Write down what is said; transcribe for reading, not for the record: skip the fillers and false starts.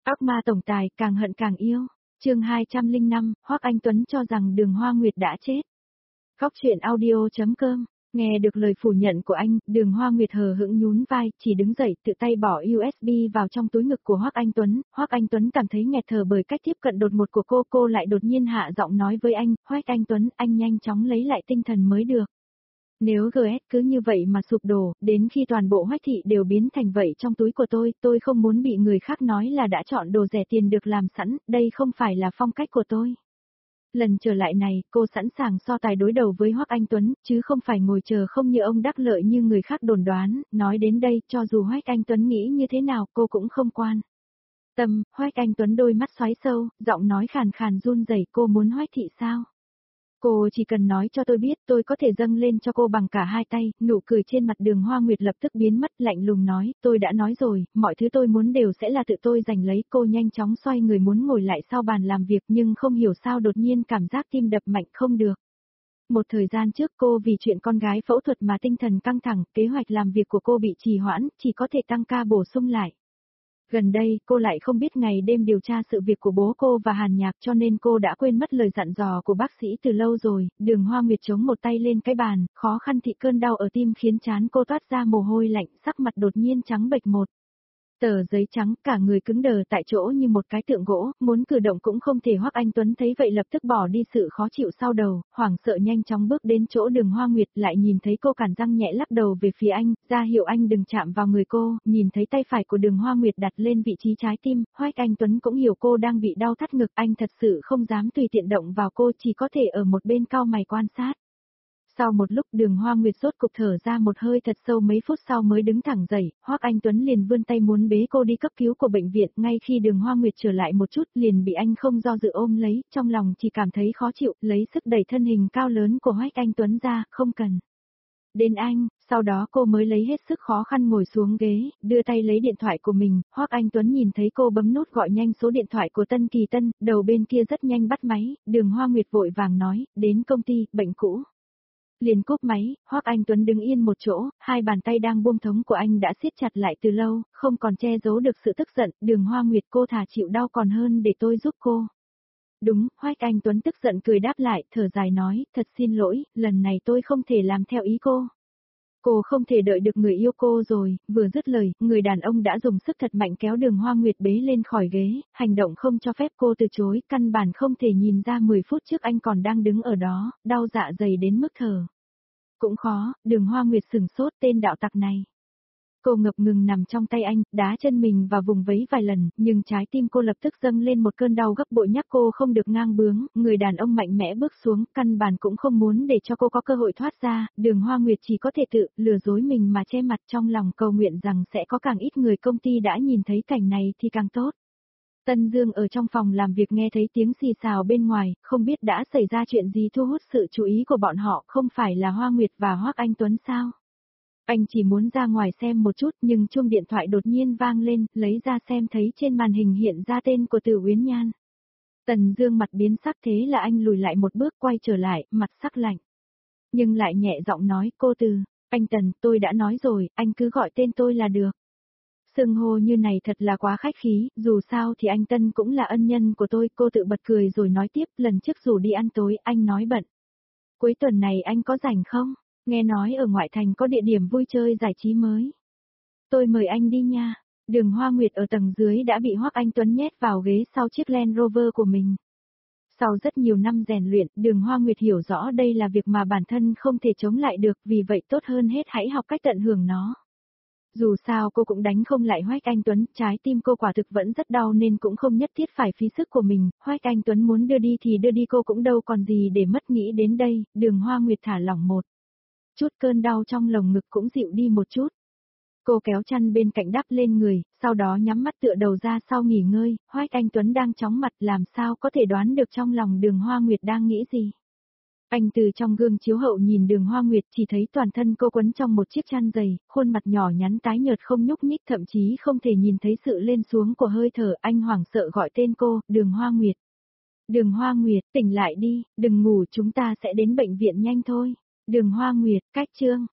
Ác ma tổng tài càng hận càng yêu. Chương 205, Hoắc Anh Tuấn cho rằng Đường Hoa Nguyệt đã chết. Góc truyện audio.com. Nghe được lời phủ nhận của anh, Đường Hoa Nguyệt hờ hững nhún vai, chỉ đứng dậy, tự tay bỏ USB vào trong túi ngực của Hoắc Anh Tuấn. Hoắc Anh Tuấn cảm thấy nghẹt thở bởi cách tiếp cận đột ngột của cô lại đột nhiên hạ giọng nói với anh, Hoắc Anh Tuấn, anh nhanh chóng lấy lại tinh thần mới được. Nếu GS cứ như vậy mà sụp đổ, đến khi toàn bộ Hoắc thị đều biến thành vậy trong túi của tôi không muốn bị người khác nói là đã chọn đồ rẻ tiền được làm sẵn, đây không phải là phong cách của tôi. Lần trở lại này, cô sẵn sàng so tài đối đầu với Hoắc Anh Tuấn, chứ không phải ngồi chờ không như ông đắc lợi như người khác đồn đoán, nói đến đây, cho dù Hoắc Anh Tuấn nghĩ như thế nào, cô cũng không quan tâm. Hoắc Anh Tuấn đôi mắt xoáy sâu, giọng nói khàn khàn run rẩy, cô muốn Hoắc thị sao? Cô chỉ cần nói cho tôi biết, tôi có thể dâng lên cho cô bằng cả hai tay. Nụ cười trên mặt Đường Hoa Nguyệt lập tức biến mất, lạnh lùng nói, tôi đã nói rồi, mọi thứ tôi muốn đều sẽ là tự tôi giành lấy. Cô nhanh chóng xoay người muốn ngồi lại sau bàn làm việc, nhưng không hiểu sao đột nhiên cảm giác tim đập mạnh không được. Một thời gian trước cô vì chuyện con gái phẫu thuật mà tinh thần căng thẳng, kế hoạch làm việc của cô bị trì hoãn, chỉ có thể tăng ca bổ sung lại. Gần đây, cô lại không biết ngày đêm điều tra sự việc của bố cô và Hàn Nhạc, cho nên cô đã quên mất lời dặn dò của bác sĩ từ lâu rồi. Đường Hoa Nguyệt chống một tay lên cái bàn, khó khăn thị cơn đau ở tim khiến trán cô toát ra mồ hôi lạnh, sắc mặt đột nhiên trắng bệch một tờ giấy trắng, cả người cứng đờ tại chỗ như một cái tượng gỗ, muốn cử động cũng không thể. Hoắc Anh Tuấn thấy vậy lập tức bỏ đi sự khó chịu sau đầu, hoảng sợ nhanh chóng bước đến chỗ Đường Hoa Nguyệt, lại nhìn thấy cô cản răng nhẹ lắc đầu về phía anh, ra hiệu anh đừng chạm vào người cô. Nhìn thấy tay phải của Đường Hoa Nguyệt đặt lên vị trí trái tim, Hoắc Anh Tuấn cũng hiểu cô đang bị đau thắt ngực, anh thật sự không dám tùy tiện động vào cô, chỉ có thể ở một bên cau mày quan sát. Sau một lúc Đường Hoa Nguyệt rốt cục thở ra một hơi thật sâu, mấy phút sau mới đứng thẳng dậy, Hoắc Anh Tuấn liền vươn tay muốn bế cô đi cấp cứu của bệnh viện, ngay khi Đường Hoa Nguyệt trở lại một chút liền bị anh không do dự ôm lấy, trong lòng chỉ cảm thấy khó chịu, lấy sức đẩy thân hình cao lớn của Hoắc Anh Tuấn ra, không cần đến anh. Sau đó cô mới lấy hết sức khó khăn ngồi xuống ghế, đưa tay lấy điện thoại của mình. Hoắc Anh Tuấn nhìn thấy cô bấm nút gọi nhanh số điện thoại của Tân Kỳ Tân, đầu bên kia rất nhanh bắt máy, Đường Hoa Nguyệt vội vàng nói, đến công ty, bệnh cũ. Liền cúp máy, Hoắc Anh Tuấn đứng yên một chỗ, hai bàn tay đang buông thống của anh đã siết chặt lại từ lâu, không còn che giấu được sự tức giận. Đường Hoa Nguyệt, cô thà chịu đau còn hơn để tôi giúp cô. Đúng, Hoắc Anh Tuấn tức giận cười đáp lại, thở dài nói, thật xin lỗi, lần này tôi không thể làm theo ý cô. Cô không thể đợi được người yêu cô rồi. Vừa dứt lời, người đàn ông đã dùng sức thật mạnh kéo Đường Hoa Nguyệt bế lên khỏi ghế, hành động không cho phép cô từ chối, căn bản không thể nhìn ra 10 phút trước anh còn đang đứng ở đó, đau dạ dày đến mức thở cũng khó. Đường Hoa Nguyệt sửng sốt, tên đạo tặc này. Cô ngập ngừng nằm trong tay anh, đá chân mình và vùng vẫy vài lần, nhưng trái tim cô lập tức dâng lên một cơn đau gấp bội, nhắc cô không được ngang bướng. Người đàn ông mạnh mẽ bước xuống, căn bản cũng không muốn để cho cô có cơ hội thoát ra. Đường Hoa Nguyệt chỉ có thể tự lừa dối mình mà che mặt, trong lòng cầu nguyện rằng sẽ có càng ít người công ty đã nhìn thấy cảnh này thì càng tốt. Tân Dương ở trong phòng làm việc nghe thấy tiếng xì xào bên ngoài, không biết đã xảy ra chuyện gì thu hút sự chú ý của bọn họ, không phải là Hoa Nguyệt và Hoắc Anh Tuấn sao? Anh chỉ muốn ra ngoài xem một chút, nhưng chuông điện thoại đột nhiên vang lên, lấy ra xem thấy trên màn hình hiện ra tên của Từ Uyển Nhan. Tần Dương mặt biến sắc, thế là anh lùi lại một bước, quay trở lại, mặt sắc lạnh. Nhưng lại nhẹ giọng nói, cô Từ, anh Tần, tôi đã nói rồi, anh cứ gọi tên tôi là được. Xưng hô như này thật là quá khách khí, dù sao thì anh Tân cũng là ân nhân của tôi. Cô tự bật cười rồi nói tiếp, lần trước rủ đi ăn tối, anh nói bận. Cuối tuần này anh có rảnh không? Nghe nói ở ngoại thành có địa điểm vui chơi giải trí mới. Tôi mời anh đi nha. Đường Hoa Nguyệt ở tầng dưới đã bị Hoắc Anh Tuấn nhét vào ghế sau chiếc Land Rover của mình. Sau rất nhiều năm rèn luyện, Đường Hoa Nguyệt hiểu rõ đây là việc mà bản thân không thể chống lại được, vì vậy tốt hơn hết hãy học cách tận hưởng nó. Dù sao cô cũng đánh không lại Hoắc Anh Tuấn, trái tim cô quả thực vẫn rất đau nên cũng không nhất thiết phải phí sức của mình. Hoắc Anh Tuấn muốn đưa đi thì đưa đi, cô cũng đâu còn gì để mất. Nghĩ đến đây, Đường Hoa Nguyệt thả lỏng một chút, cơn đau trong lồng ngực cũng dịu đi một chút. Cô kéo chăn bên cạnh đắp lên người, sau đó nhắm mắt tựa đầu ra sau nghỉ ngơi. Hoắc Anh Tuấn đang chóng mặt, làm sao có thể đoán được trong lòng Đường Hoa Nguyệt đang nghĩ gì. Anh từ trong gương chiếu hậu nhìn Đường Hoa Nguyệt, chỉ thấy toàn thân cô quấn trong một chiếc chăn dày, khuôn mặt nhỏ nhắn tái nhợt không nhúc nhích, thậm chí không thể nhìn thấy sự lên xuống của hơi thở. Anh hoảng sợ gọi tên cô, Đường Hoa Nguyệt. Đường Hoa Nguyệt, tỉnh lại đi, đừng ngủ, chúng ta sẽ đến bệnh viện nhanh thôi. Đường Hoa Nguyệt, cách chương.